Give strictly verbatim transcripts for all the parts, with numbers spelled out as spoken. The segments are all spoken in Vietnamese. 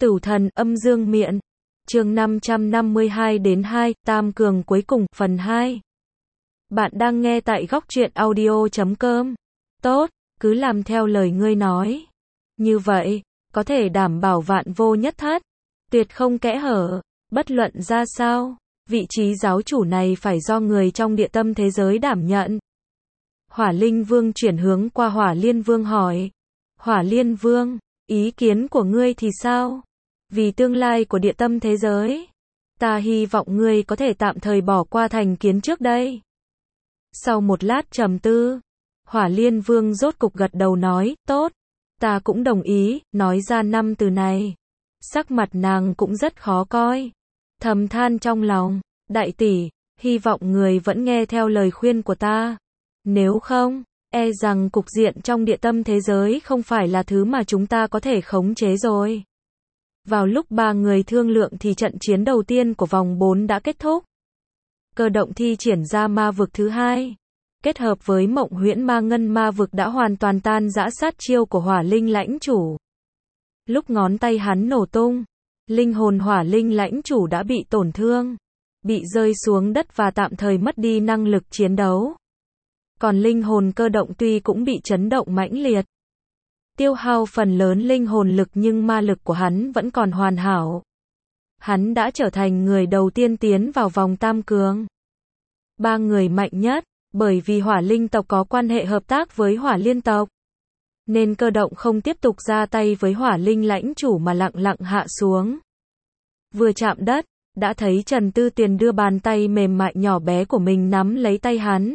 Tử thần âm dương miện. Chương năm trăm năm mươi hai đến hai, Tam cường cuối cùng, phần hai. Bạn đang nghe tại góc truyện audio chấm com. Tốt, cứ làm theo lời ngươi nói. Như vậy, có thể đảm bảo vạn vô nhất thất, tuyệt không kẽ hở. Bất luận ra sao, vị trí giáo chủ này phải do người trong địa tâm thế giới đảm nhận. Hỏa Linh Vương chuyển hướng qua Hỏa Liên Vương hỏi. Hỏa Liên Vương, ý kiến của ngươi thì sao? Vì tương lai của địa tâm thế giới, ta hy vọng ngươi có thể tạm thời bỏ qua thành kiến trước đây. Sau một lát trầm tư, Hỏa Liên Vương rốt cục gật đầu nói, tốt, ta cũng đồng ý, nói ra năm từ này. Sắc mặt nàng cũng rất khó coi. Thầm than trong lòng, đại tỷ, hy vọng người vẫn nghe theo lời khuyên của ta. Nếu không, e rằng cục diện trong địa tâm thế giới không phải là thứ mà chúng ta có thể khống chế rồi. Vào lúc ba người thương lượng thì trận chiến đầu tiên của vòng bốn đã kết thúc. Cơ động thi triển ra ma vực thứ hai, kết hợp với mộng huyễn ma ngân ma vực đã hoàn toàn tan rã sát chiêu của hỏa linh lãnh chủ. Lúc ngón tay hắn nổ tung, linh hồn hỏa linh lãnh chủ đã bị tổn thương, bị rơi xuống đất và tạm thời mất đi năng lực chiến đấu. Còn linh hồn cơ động tuy cũng bị chấn động mãnh liệt, tiêu hao phần lớn linh hồn lực nhưng ma lực của hắn vẫn còn hoàn hảo. Hắn đã trở thành người đầu tiên tiến vào vòng tam cường. Ba người mạnh nhất, bởi vì hỏa linh tộc có quan hệ hợp tác với hỏa liên tộc, nên cơ động không tiếp tục ra tay với hỏa linh lãnh chủ mà lặng lặng hạ xuống. Vừa chạm đất, đã thấy Trần Tư Tuyền đưa bàn tay mềm mại nhỏ bé của mình nắm lấy tay hắn.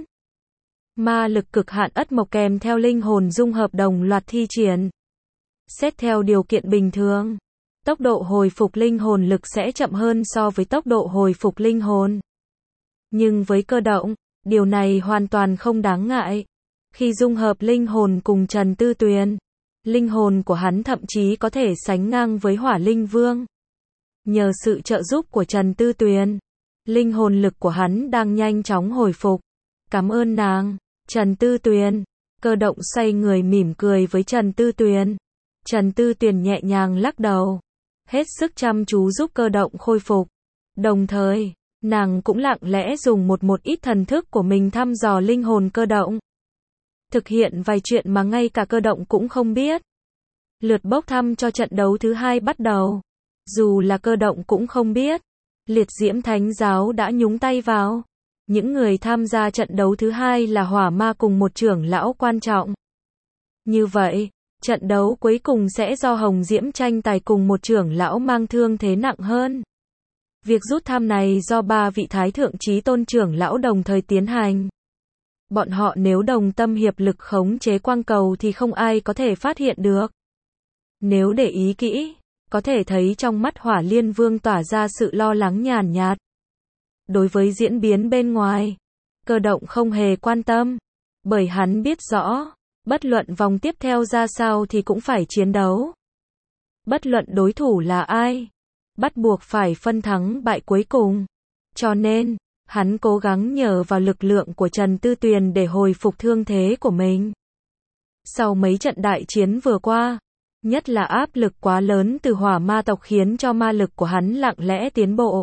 Ma lực cực hạn ất mộc kèm theo linh hồn dung hợp đồng loạt thi triển. Xét theo điều kiện bình thường, tốc độ hồi phục linh hồn lực sẽ chậm hơn so với tốc độ hồi phục linh hồn. Nhưng với cơ động, điều này hoàn toàn không đáng ngại. Khi dung hợp linh hồn cùng Trần Tư Tuyền, linh hồn của hắn thậm chí có thể sánh ngang với Hỏa Linh Vương. Nhờ sự trợ giúp của Trần Tư Tuyền, linh hồn lực của hắn đang nhanh chóng hồi phục. Cảm ơn nàng, Trần Tư Tuyền. Cơ động xoay người mỉm cười với Trần Tư Tuyền. Trần Tư Tuyền nhẹ nhàng lắc đầu, hết sức chăm chú giúp cơ động khôi phục. Đồng thời, nàng cũng lặng lẽ dùng một một ít thần thức của mình thăm dò linh hồn cơ động. Thực hiện vài chuyện mà ngay cả cơ động cũng không biết. Lượt bốc thăm cho trận đấu thứ hai bắt đầu. Dù là cơ động cũng không biết, Liệt Diễm Thánh Giáo đã nhúng tay vào. Những người tham gia trận đấu thứ hai là hỏa ma cùng một trưởng lão quan trọng. Như vậy, trận đấu cuối cùng sẽ do Hồng Diễm tranh tài cùng một trưởng lão mang thương thế nặng hơn. Việc rút thăm này do ba vị thái thượng chí tôn trưởng lão đồng thời tiến hành. Bọn họ nếu đồng tâm hiệp lực khống chế quang cầu thì không ai có thể phát hiện được. Nếu để ý kỹ, có thể thấy trong mắt Hỏa Liên Vương tỏa ra sự lo lắng nhàn nhạt. Đối với diễn biến bên ngoài, cơ động không hề quan tâm, bởi hắn biết rõ, bất luận vòng tiếp theo ra sao thì cũng phải chiến đấu. Bất luận đối thủ là ai, bắt buộc phải phân thắng bại cuối cùng. Cho nên, hắn cố gắng nhờ vào lực lượng của Trần Tư Tuyền để hồi phục thương thế của mình. Sau mấy trận đại chiến vừa qua, nhất là áp lực quá lớn từ hỏa ma tộc khiến cho ma lực của hắn lặng lẽ tiến bộ.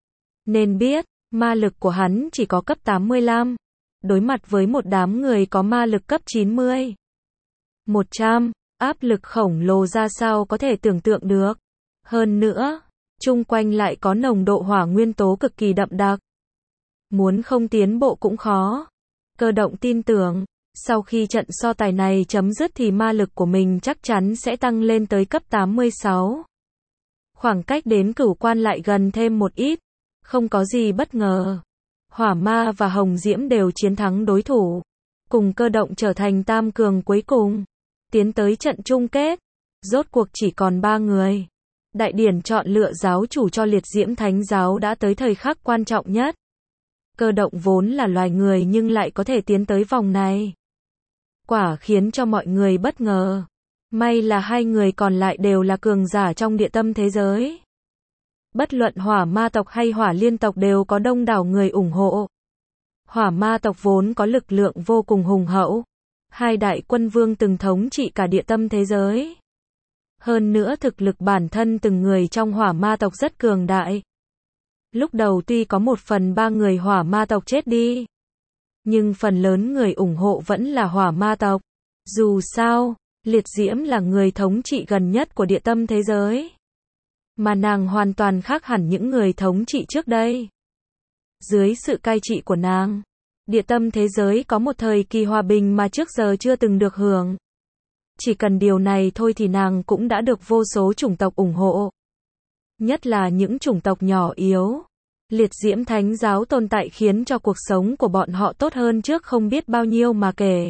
Nên biết, ma lực của hắn chỉ có cấp tám mươi lăm, đối mặt với một đám người có ma lực cấp chín mươi. một trăm, áp lực khổng lồ ra sao có thể tưởng tượng được. Hơn nữa, chung quanh lại có nồng độ hỏa nguyên tố cực kỳ đậm đặc. Muốn không tiến bộ cũng khó. Cơ động tin tưởng, sau khi trận so tài này chấm dứt thì ma lực của mình chắc chắn sẽ tăng lên tới cấp tám mươi sáu. Khoảng cách đến cửu quan lại gần thêm một ít. Không có gì bất ngờ. Hỏa ma và Hồng Diễm đều chiến thắng đối thủ, cùng cơ động trở thành tam cường cuối cùng, tiến tới trận chung kết. Rốt cuộc chỉ còn ba người. Đại điển chọn lựa giáo chủ cho Liệt Diễm Thánh Giáo đã tới thời khắc quan trọng nhất. Cơ động vốn là loài người nhưng lại có thể tiến tới vòng này, quả khiến cho mọi người bất ngờ. May là hai người còn lại đều là cường giả trong địa tâm thế giới. Bất luận hỏa ma tộc hay hỏa liên tộc đều có đông đảo người ủng hộ. Hỏa ma tộc vốn có lực lượng vô cùng hùng hậu. Hai đại quân vương từng thống trị cả địa tâm thế giới. Hơn nữa thực lực bản thân từng người trong hỏa ma tộc rất cường đại. Lúc đầu tuy có một phần ba người hỏa ma tộc chết đi, nhưng phần lớn người ủng hộ vẫn là hỏa ma tộc. Dù sao, liệt diễm là người thống trị gần nhất của địa tâm thế giới. Mà nàng hoàn toàn khác hẳn những người thống trị trước đây. Dưới sự cai trị của nàng, địa tâm thế giới có một thời kỳ hòa bình mà trước giờ chưa từng được hưởng. Chỉ cần điều này thôi thì nàng cũng đã được vô số chủng tộc ủng hộ. Nhất là những chủng tộc nhỏ yếu. Liệt diễm thánh giáo tồn tại khiến cho cuộc sống của bọn họ tốt hơn trước không biết bao nhiêu mà kể.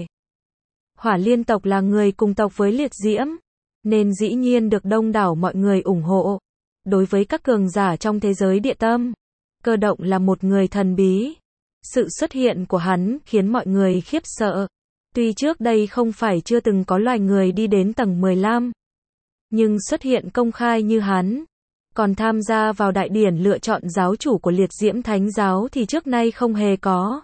Hỏa liên tộc là người cùng tộc với liệt diễm, nên dĩ nhiên được đông đảo mọi người ủng hộ. Đối với các cường giả trong thế giới địa tâm, Cơ Động là một người thần bí. Sự xuất hiện của hắn khiến mọi người khiếp sợ. Tuy trước đây không phải chưa từng có loài người đi đến tầng mười lăm, nhưng xuất hiện công khai như hắn, còn tham gia vào đại điển lựa chọn giáo chủ của liệt diễm thánh giáo thì trước nay không hề có.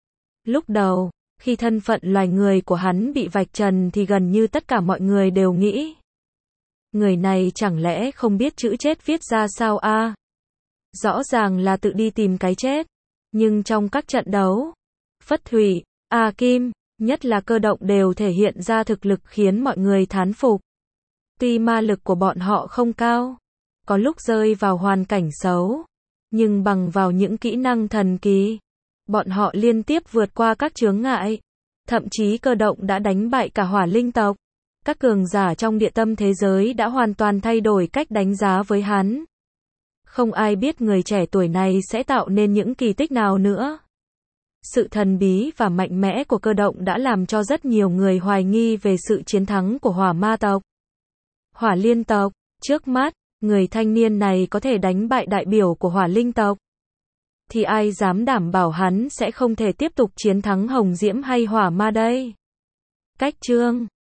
Lúc đầu, khi thân phận loài người của hắn bị vạch trần thì gần như tất cả mọi người đều nghĩ, người này chẳng lẽ không biết chữ chết viết ra sao a? À? Rõ ràng là tự đi tìm cái chết. Nhưng trong các trận đấu, Phất Thủy, A Kim, nhất là Cơ Động đều thể hiện ra thực lực khiến mọi người thán phục. Tuy ma lực của bọn họ không cao, có lúc rơi vào hoàn cảnh xấu, nhưng bằng vào những kỹ năng thần kỳ, bọn họ liên tiếp vượt qua các chướng ngại. Thậm chí Cơ Động đã đánh bại cả hỏa linh tộc. Các cường giả trong địa tâm thế giới đã hoàn toàn thay đổi cách đánh giá với hắn. Không ai biết người trẻ tuổi này sẽ tạo nên những kỳ tích nào nữa. Sự thần bí và mạnh mẽ của Cơ Động đã làm cho rất nhiều người hoài nghi về sự chiến thắng của hỏa ma tộc. Hỏa liên tộc, trước mắt, người thanh niên này có thể đánh bại đại biểu của hỏa linh tộc. Thì ai dám đảm bảo hắn sẽ không thể tiếp tục chiến thắng hồng diễm hay hỏa ma đây? Cách chương